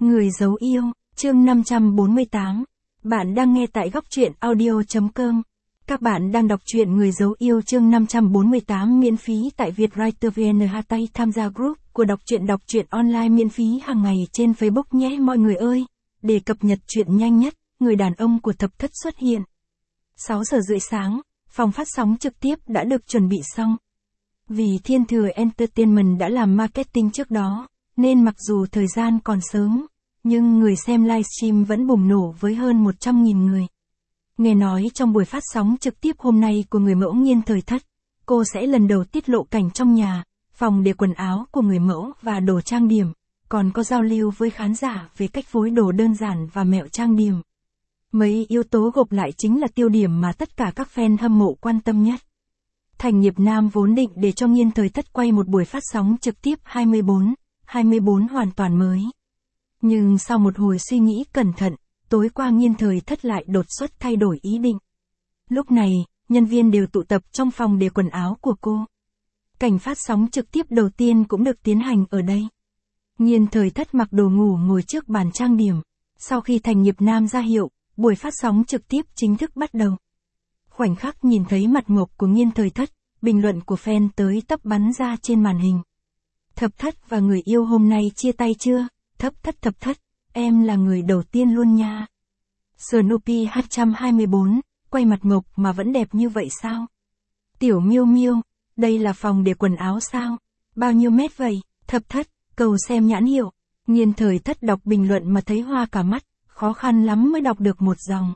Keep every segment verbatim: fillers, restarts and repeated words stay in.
Người giấu yêu, chương năm trăm bốn mươi tám. Bạn đang nghe tại góc truyện audio chấm com. Các bạn đang đọc truyện Người giấu yêu chương năm trăm bốn mươi tám miễn phí tại Vietwriter vê en. Tay tham gia group của đọc truyện đọc truyện online miễn phí hàng ngày trên Facebook nhé mọi người ơi. Để cập nhật truyện nhanh nhất, người đàn ông của thập thất xuất hiện. sáu giờ rưỡi sáng, phòng phát sóng trực tiếp đã được chuẩn bị xong. Vì Thiên Thừa Entertainment đã làm marketing trước đó, nên mặc dù thời gian còn sớm, nhưng người xem livestream vẫn bùng nổ với hơn một trăm nghìn người. Nghe nói trong buổi phát sóng trực tiếp hôm nay của người mẫu Nhiên Thời Thất, cô sẽ lần đầu tiết lộ cảnh trong nhà, phòng để quần áo của người mẫu và đồ trang điểm, còn có giao lưu với khán giả về cách phối đồ đơn giản và mẹo trang điểm. Mấy yếu tố gộp lại chính là tiêu điểm mà tất cả các fan hâm mộ quan tâm nhất. Thành Nghiệp Nam vốn định để cho Nhiên Thời Thất quay một buổi phát sóng trực tiếp hai mươi bốn, hai mươi bốn hoàn toàn mới. Nhưng sau một hồi suy nghĩ cẩn thận, tối qua Nhiên Thời Thất lại đột xuất thay đổi ý định. Lúc này, nhân viên đều tụ tập trong phòng để quần áo của cô. Cảnh phát sóng trực tiếp đầu tiên cũng được tiến hành ở đây. Nhiên Thời Thất mặc đồ ngủ ngồi trước bàn trang điểm. Sau khi Thành Nghiệp Nam ra hiệu, buổi phát sóng trực tiếp chính thức bắt đầu. Khoảnh khắc nhìn thấy mặt ngộp của Nhiên Thời Thất, bình luận của fan tới tấp bắn ra trên màn hình. Thập thất và người yêu hôm nay chia tay chưa? Thập thất thập thất, em là người đầu tiên luôn nha. Snoopy hai trăm hai mươi bốn, quay mặt ngộp mà vẫn đẹp như vậy sao? Tiểu Miêu Miêu, đây là phòng để quần áo sao? Bao nhiêu mét vậy? Thập thất, cầu xem nhãn hiệu. Nhiên Thời Thất đọc bình luận mà thấy hoa cả mắt, khó khăn lắm mới đọc được một dòng.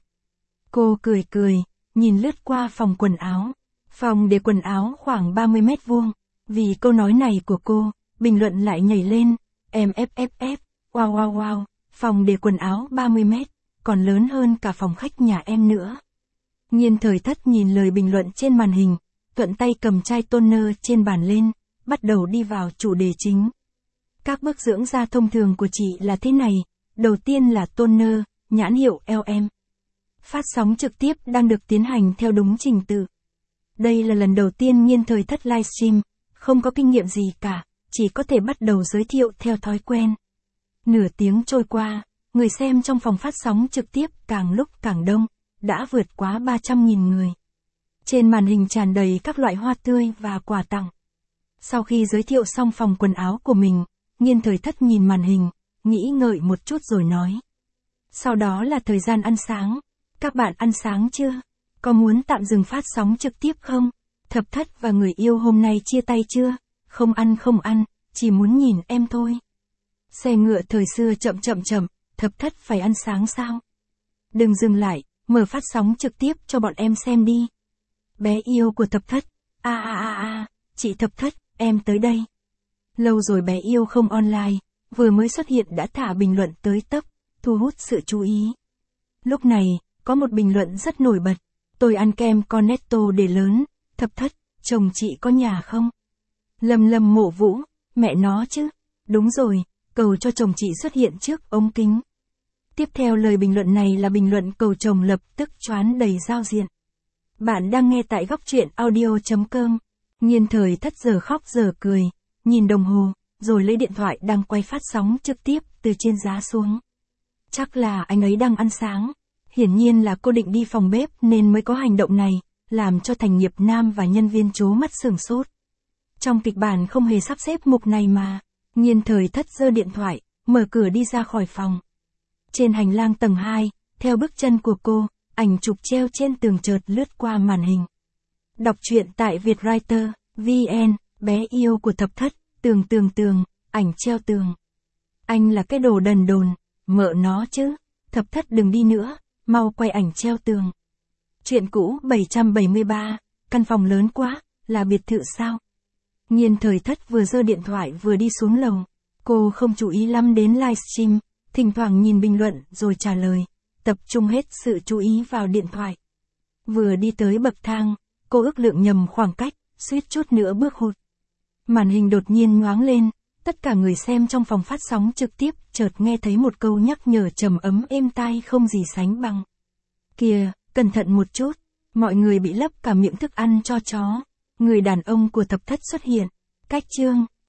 Cô cười cười, nhìn lướt qua phòng quần áo. Phòng để quần áo khoảng ba mươi mét vuông. Vì câu nói này của cô, bình luận lại nhảy lên. Em ép ép ép, wow wow wow, phòng để quần áo ba mươi mét, còn lớn hơn cả phòng khách nhà em nữa. Nhiên Thời Thất nhìn lời bình luận trên màn hình, thuận tay cầm chai toner trên bàn lên, bắt đầu đi vào chủ đề chính. Các bước dưỡng da thông thường của chị là thế này, đầu tiên là toner, nhãn hiệu lờ em. Phát sóng trực tiếp đang được tiến hành theo đúng trình tự. Đây là lần đầu tiên Nhiên Thời Thất livestream, không có kinh nghiệm gì cả, chỉ có thể bắt đầu giới thiệu theo thói quen. Nửa tiếng trôi qua, người xem trong phòng phát sóng trực tiếp càng lúc càng đông, đã vượt quá ba trăm nghìn người. Trên màn hình tràn đầy các loại hoa tươi và quà tặng. Sau khi giới thiệu xong phòng quần áo của mình, Nhiên Thời Thất nhìn màn hình, nghĩ ngợi một chút rồi nói. Sau đó là thời gian ăn sáng. Các bạn ăn sáng chưa? Có muốn tạm dừng phát sóng trực tiếp không? Thập thất và người yêu hôm nay chia tay chưa? Không ăn không ăn, chỉ muốn nhìn em thôi. Xe ngựa thời xưa chậm chậm chậm, thập thất phải ăn sáng sao? Đừng dừng lại, mở phát sóng trực tiếp cho bọn em xem đi. Bé yêu của thập thất, a a a a, chị thập thất, em tới đây. Lâu rồi bé yêu không online, vừa mới xuất hiện đã thả bình luận tới tấp, thu hút sự chú ý. Lúc này, có một bình luận rất nổi bật. Tôi ăn kem Cornetto để lớn, thập thất, chồng chị có nhà không? Lâm Lâm Mộ Vũ, mẹ nó chứ. Đúng rồi, cầu cho chồng chị xuất hiện trước ống kính. Tiếp theo lời bình luận này là bình luận cầu chồng lập tức choán đầy giao diện. Bạn đang nghe tại góc truyện audio chấm com. Nhiên Thời Thất giờ khóc giờ cười, nhìn đồng hồ, rồi lấy điện thoại đang quay phát sóng trực tiếp từ trên giá xuống. Chắc là anh ấy đang ăn sáng. Hiển nhiên là cô định đi phòng bếp nên mới có hành động này, làm cho Thành Nghiệp Nam và nhân viên trố mắt sửng sốt. Trong kịch bản không hề sắp xếp mục này mà. Nhiên Thời Thất giơ điện thoại, mở cửa đi ra khỏi phòng. Trên hành lang tầng hai, theo bước chân của cô, ảnh chụp treo trên tường chợt lướt qua màn hình. Đọc truyện tại Vietwriter, vê en, bé yêu của thập thất, tường tường tường, ảnh treo tường. Anh là cái đồ đần đồn, mợ nó chứ, thập thất đừng đi nữa, mau quay ảnh treo tường. Chuyện cũ bảy trăm bảy mươi ba, căn phòng lớn quá, là biệt thự sao? Nhiên Thời Thất vừa giơ điện thoại vừa đi xuống lầu. Cô không chú ý lắm đến livestream, thỉnh thoảng nhìn bình luận rồi trả lời, tập trung hết sự chú ý vào điện thoại. Vừa đi tới bậc thang, cô ước lượng nhầm khoảng cách, suýt chút nữa bước hụt. Màn hình đột nhiên nhoáng lên, tất cả người xem trong phòng phát sóng trực tiếp chợt nghe thấy một câu nhắc nhở trầm ấm êm tai không gì sánh bằng. Kìa, cẩn thận một chút, mọi người bị lấp cả miệng thức ăn cho chó. Người đàn ông của thập thất xuất hiện. Cách chương.